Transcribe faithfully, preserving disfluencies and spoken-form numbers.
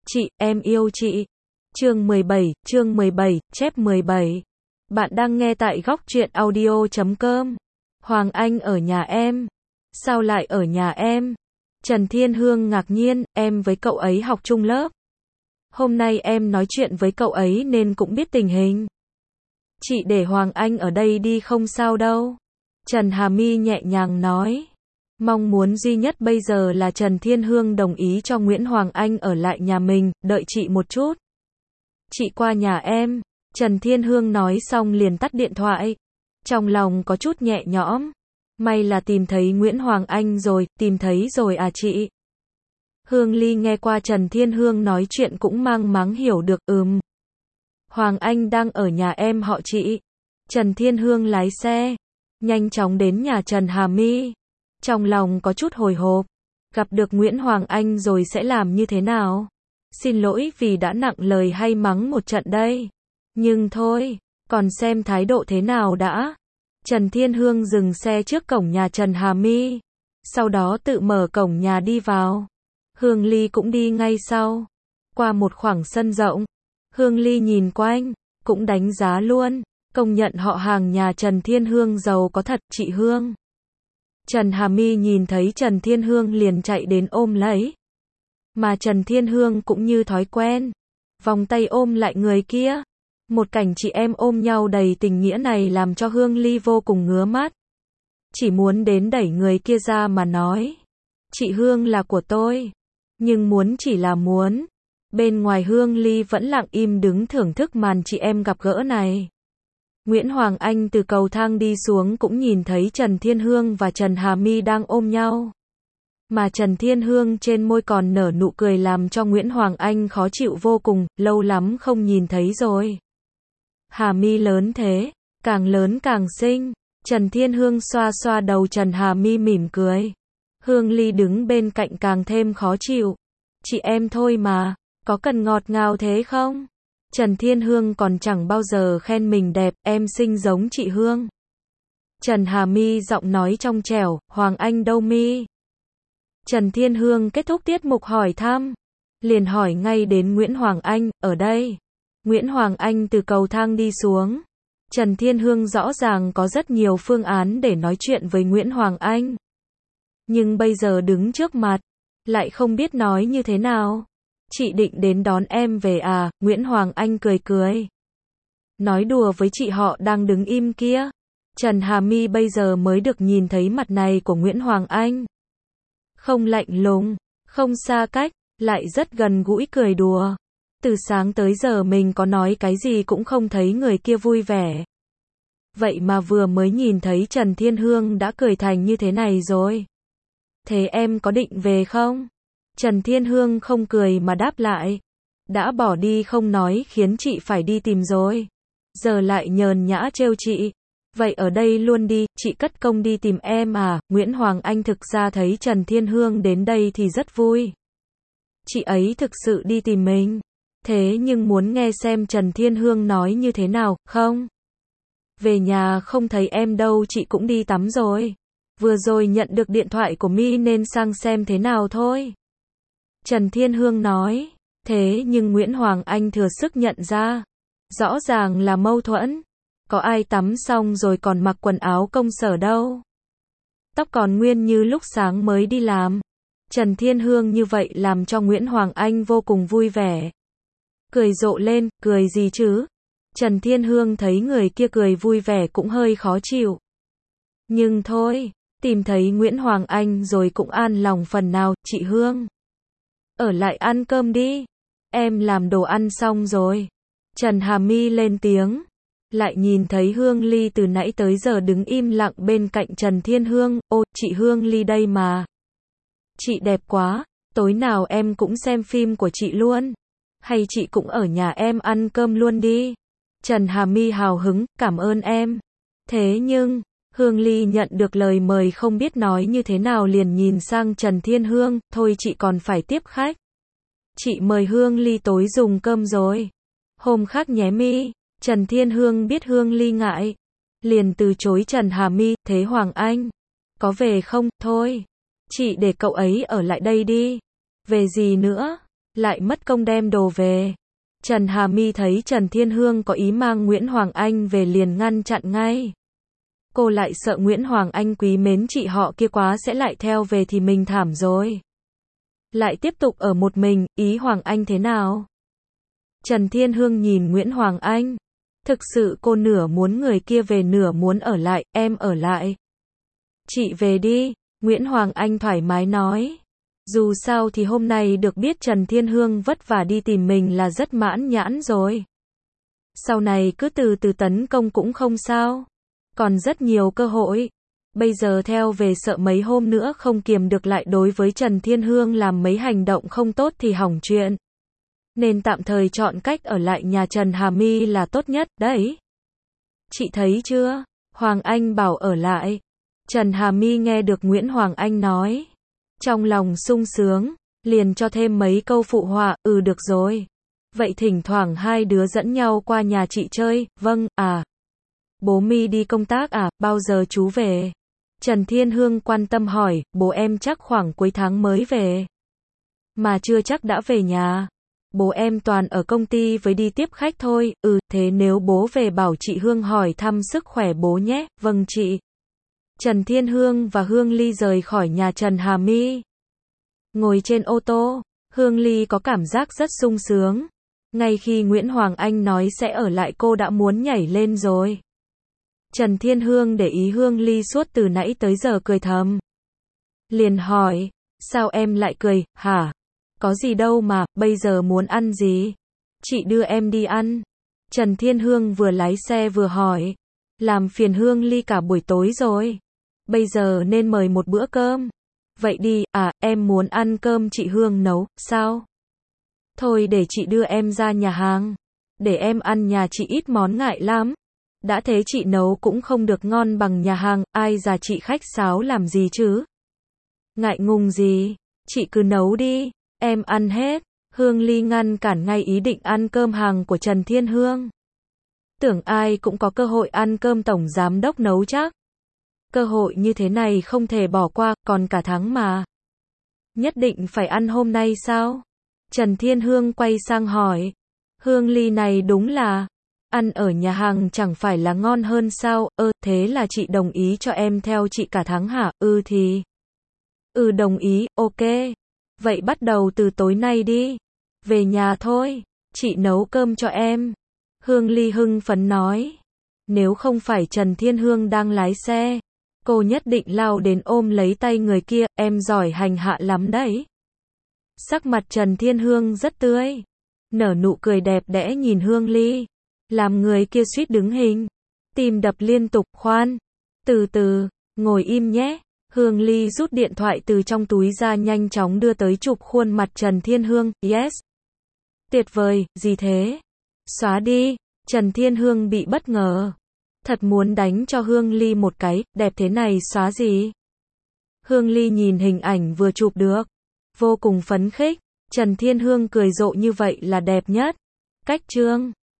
Chị, em yêu chị. Chương mười bảy, chương mười bảy, chép mười bảy. Bạn đang nghe tại góc truyện audio chấm com. Hoàng Anh ở nhà em. Sao lại ở nhà em? Trần Thiên Hương ngạc nhiên, em với cậu ấy học chung lớp. Hôm nay em nói chuyện với cậu ấy nên cũng biết tình hình. Chị để Hoàng Anh ở đây đi không sao đâu. Trần Hà My nhẹ nhàng nói. Mong muốn duy nhất bây giờ là Trần Thiên Hương đồng ý cho Nguyễn Hoàng Anh ở lại nhà mình, đợi chị một chút. Chị qua nhà em. Trần Thiên Hương nói xong liền tắt điện thoại. Trong lòng có chút nhẹ nhõm. May là tìm thấy Nguyễn Hoàng Anh rồi, tìm thấy rồi à chị. Hương Ly nghe qua Trần Thiên Hương nói chuyện cũng mang máng hiểu được, ừm. Hoàng Anh đang ở nhà em họ chị. Trần Thiên Hương lái xe, nhanh chóng đến nhà Trần Hà My. Trong lòng có chút hồi hộp, gặp được Nguyễn Hoàng Anh rồi sẽ làm như thế nào? Xin lỗi vì đã nặng lời hay mắng một trận đây. Nhưng thôi, còn xem thái độ thế nào đã. Trần Thiên Hương dừng xe trước cổng nhà Trần Hà My, sau đó tự mở cổng nhà đi vào. Hương Ly cũng đi ngay sau. Qua một khoảng sân rộng, Hương Ly nhìn quanh, cũng đánh giá luôn, công nhận họ hàng nhà Trần Thiên Hương giàu có thật, chị Hương. Trần Hà My nhìn thấy Trần Thiên Hương liền chạy đến ôm lấy. Mà Trần Thiên Hương cũng như thói quen, vòng tay ôm lại người kia. Một cảnh chị em ôm nhau đầy tình nghĩa này làm cho Hương Ly vô cùng ngứa mắt. Chỉ muốn đến đẩy người kia ra mà nói. Chị Hương là của tôi. Nhưng muốn chỉ là muốn. Bên ngoài Hương Ly vẫn lặng im đứng thưởng thức màn chị em gặp gỡ này. Nguyễn Hoàng Anh từ cầu thang đi xuống cũng nhìn thấy Trần Thiên Hương và Trần Hà My đang ôm nhau. Mà Trần Thiên Hương trên môi còn nở nụ cười làm cho Nguyễn Hoàng Anh khó chịu vô cùng, lâu lắm không nhìn thấy rồi. Hà My lớn thế, càng lớn càng xinh. Trần Thiên Hương xoa xoa đầu Trần Hà My mỉm cười. Hương Ly đứng bên cạnh càng thêm khó chịu. Chị em thôi mà, có cần ngọt ngào thế không? Trần Thiên Hương còn chẳng bao giờ khen mình đẹp, em xinh giống chị Hương. Trần Hà My giọng nói trong trẻo, Hoàng Anh đâu mi? Trần Thiên Hương kết thúc tiết mục hỏi thăm, liền hỏi ngay đến Nguyễn Hoàng Anh, ở đây. Nguyễn Hoàng Anh từ cầu thang đi xuống. Trần Thiên Hương rõ ràng có rất nhiều phương án để nói chuyện với Nguyễn Hoàng Anh. Nhưng bây giờ đứng trước mặt, lại không biết nói như thế nào. Chị định đến đón em về à? Nguyễn Hoàng Anh cười cười. Nói đùa với chị họ đang đứng im kia. Trần Hà My bây giờ mới được nhìn thấy mặt này của Nguyễn Hoàng Anh. Không lạnh lùng, không xa cách, lại rất gần gũi cười đùa. Từ sáng tới giờ mình có nói cái gì cũng không thấy người kia vui vẻ. Vậy mà vừa mới nhìn thấy Trần Thiên Hương đã cười thành như thế này rồi. Thế em có định về không? Trần Thiên Hương không cười mà đáp lại. Đã bỏ đi không nói khiến chị phải đi tìm rồi. Giờ lại nhờn nhã trêu chị. Vậy ở đây luôn đi, chị cất công đi tìm em à? Nguyễn Hoàng Anh thực ra thấy Trần Thiên Hương đến đây thì rất vui. Chị ấy thực sự đi tìm mình. Thế nhưng muốn nghe xem Trần Thiên Hương nói như thế nào, không? Về nhà không thấy em đâu, chị cũng đi tắm rồi. Vừa rồi nhận được điện thoại của My nên sang xem thế nào thôi. Trần Thiên Hương nói. Thế nhưng Nguyễn Hoàng Anh thừa sức nhận ra. Rõ ràng là mâu thuẫn. Có ai tắm xong rồi còn mặc quần áo công sở đâu. Tóc còn nguyên như lúc sáng mới đi làm. Trần Thiên Hương như vậy làm cho Nguyễn Hoàng Anh vô cùng vui vẻ. Cười rộ lên, cười gì chứ? Trần Thiên Hương thấy người kia cười vui vẻ cũng hơi khó chịu. Nhưng thôi, tìm thấy Nguyễn Hoàng Anh rồi cũng an lòng phần nào, chị Hương. Ở lại ăn cơm đi. Em làm đồ ăn xong rồi. Trần Hà My lên tiếng. Lại nhìn thấy Hương Ly từ nãy tới giờ đứng im lặng bên cạnh Trần Thiên Hương. Ô, chị Hương Ly đây mà. Chị đẹp quá, tối nào em cũng xem phim của chị luôn. Hay chị cũng ở nhà em ăn cơm luôn đi. Trần Hà My hào hứng, cảm ơn em. Thế nhưng, Hương Ly nhận được lời mời không biết nói như thế nào liền nhìn sang Trần Thiên Hương, thôi chị còn phải tiếp khách. Chị mời Hương Ly tối dùng cơm rồi. Hôm khác nhé My. Trần Thiên Hương biết Hương Ly ngại. Liền từ chối Trần Hà My, thế Hoàng Anh. Có về không? Thôi. Chị để cậu ấy ở lại đây đi. Về gì nữa? lại mất công đem đồ về. Trần Hà My thấy Trần Thiên Hương có ý mang Nguyễn Hoàng Anh về liền ngăn chặn ngay. Cô lại sợ Nguyễn Hoàng Anh quý mến chị họ kia quá sẽ lại theo về thì mình thảm rồi. Lại tiếp tục ở một mình, ý Hoàng Anh thế nào? Trần Thiên Hương nhìn Nguyễn Hoàng Anh. Thực sự cô nửa muốn người kia về nửa muốn ở lại, em ở lại. Chị về đi, Nguyễn Hoàng Anh thoải mái nói. Dù sao thì hôm nay được biết Trần Thiên Hương vất vả đi tìm mình là rất mãn nhãn rồi. Sau này cứ từ từ tấn công cũng không sao. Còn rất nhiều cơ hội. Bây giờ theo về sợ mấy hôm nữa không kiềm được lại đối với Trần Thiên Hương làm mấy hành động không tốt thì hỏng chuyện. Nên tạm thời chọn cách ở lại nhà Trần Hà My là tốt nhất, đấy. Chị thấy chưa? Hoàng Anh bảo ở lại. Trần Hà My nghe được Nguyễn Hoàng Anh nói. Trong lòng sung sướng, liền cho thêm mấy câu phụ họa, ừ được rồi. Vậy thỉnh thoảng hai đứa dẫn nhau qua nhà chị chơi, vâng, à. Bố My đi công tác à, bao giờ chú về? Trần Thiên Hương quan tâm hỏi, bố em chắc khoảng cuối tháng mới về. Mà chưa chắc đã về nhà. Bố em toàn ở công ty với đi tiếp khách thôi, ừ, thế nếu bố về bảo chị Hương hỏi thăm sức khỏe bố nhé, vâng chị. Trần Thiên Hương và Hương Ly rời khỏi nhà Trần Hà My. Ngồi trên ô tô, Hương Ly có cảm giác rất sung sướng. Ngay khi Nguyễn Hoàng Anh nói sẽ ở lại cô đã muốn nhảy lên rồi. Trần Thiên Hương để ý Hương Ly suốt từ nãy tới giờ cười thầm. Liền hỏi, sao em lại cười, hả? Có gì đâu mà, bây giờ muốn ăn gì? Chị đưa em đi ăn. Trần Thiên Hương vừa lái xe vừa hỏi. Làm phiền Hương Ly cả buổi tối rồi. Bây giờ nên mời một bữa cơm. Vậy đi, à, em muốn ăn cơm chị Hương nấu, sao? Thôi để chị đưa em ra nhà hàng. Để em ăn nhà chị ít món ngại lắm. Đã thế chị nấu cũng không được ngon bằng nhà hàng, ai già chị khách sáo làm gì chứ? Ngại ngùng gì? Chị cứ nấu đi, em ăn hết. Hương Ly ngăn cản ngay ý định ăn cơm hàng của Trần Thiên Hương. Tưởng ai cũng có cơ hội ăn cơm tổng giám đốc nấu chắc. Cơ hội như thế này không thể bỏ qua, còn cả tháng mà. Nhất định phải ăn hôm nay sao? Trần Thiên Hương quay sang hỏi. Hương Ly này đúng là, ăn ở nhà hàng chẳng phải là ngon hơn sao? Ơ, thế là chị đồng ý cho em theo chị cả tháng hả? Ừ thì. Ừ đồng ý, ok. Vậy bắt đầu từ tối nay đi. Về nhà thôi, chị nấu cơm cho em. Hương Ly hưng phấn nói. Nếu không phải Trần Thiên Hương đang lái xe, cô nhất định lao đến ôm lấy tay người kia, em giỏi hành hạ lắm đấy. Sắc mặt Trần Thiên Hương rất tươi. Nở nụ cười đẹp đẽ nhìn Hương Ly. Làm người kia suýt đứng hình. Tim đập liên tục, khoan. Từ từ, ngồi im nhé. Hương Ly rút điện thoại từ trong túi ra nhanh chóng đưa tới chụp khuôn mặt Trần Thiên Hương, yes. Tuyệt vời, gì thế? Xóa đi. Trần Thiên Hương bị bất ngờ. Thật muốn đánh cho Hương Ly một cái, đẹp thế này xóa gì? Hương Ly nhìn hình ảnh vừa chụp được. Vô cùng phấn khích. Trần Thiên Hương cười rộ như vậy là đẹp nhất. Cách trương.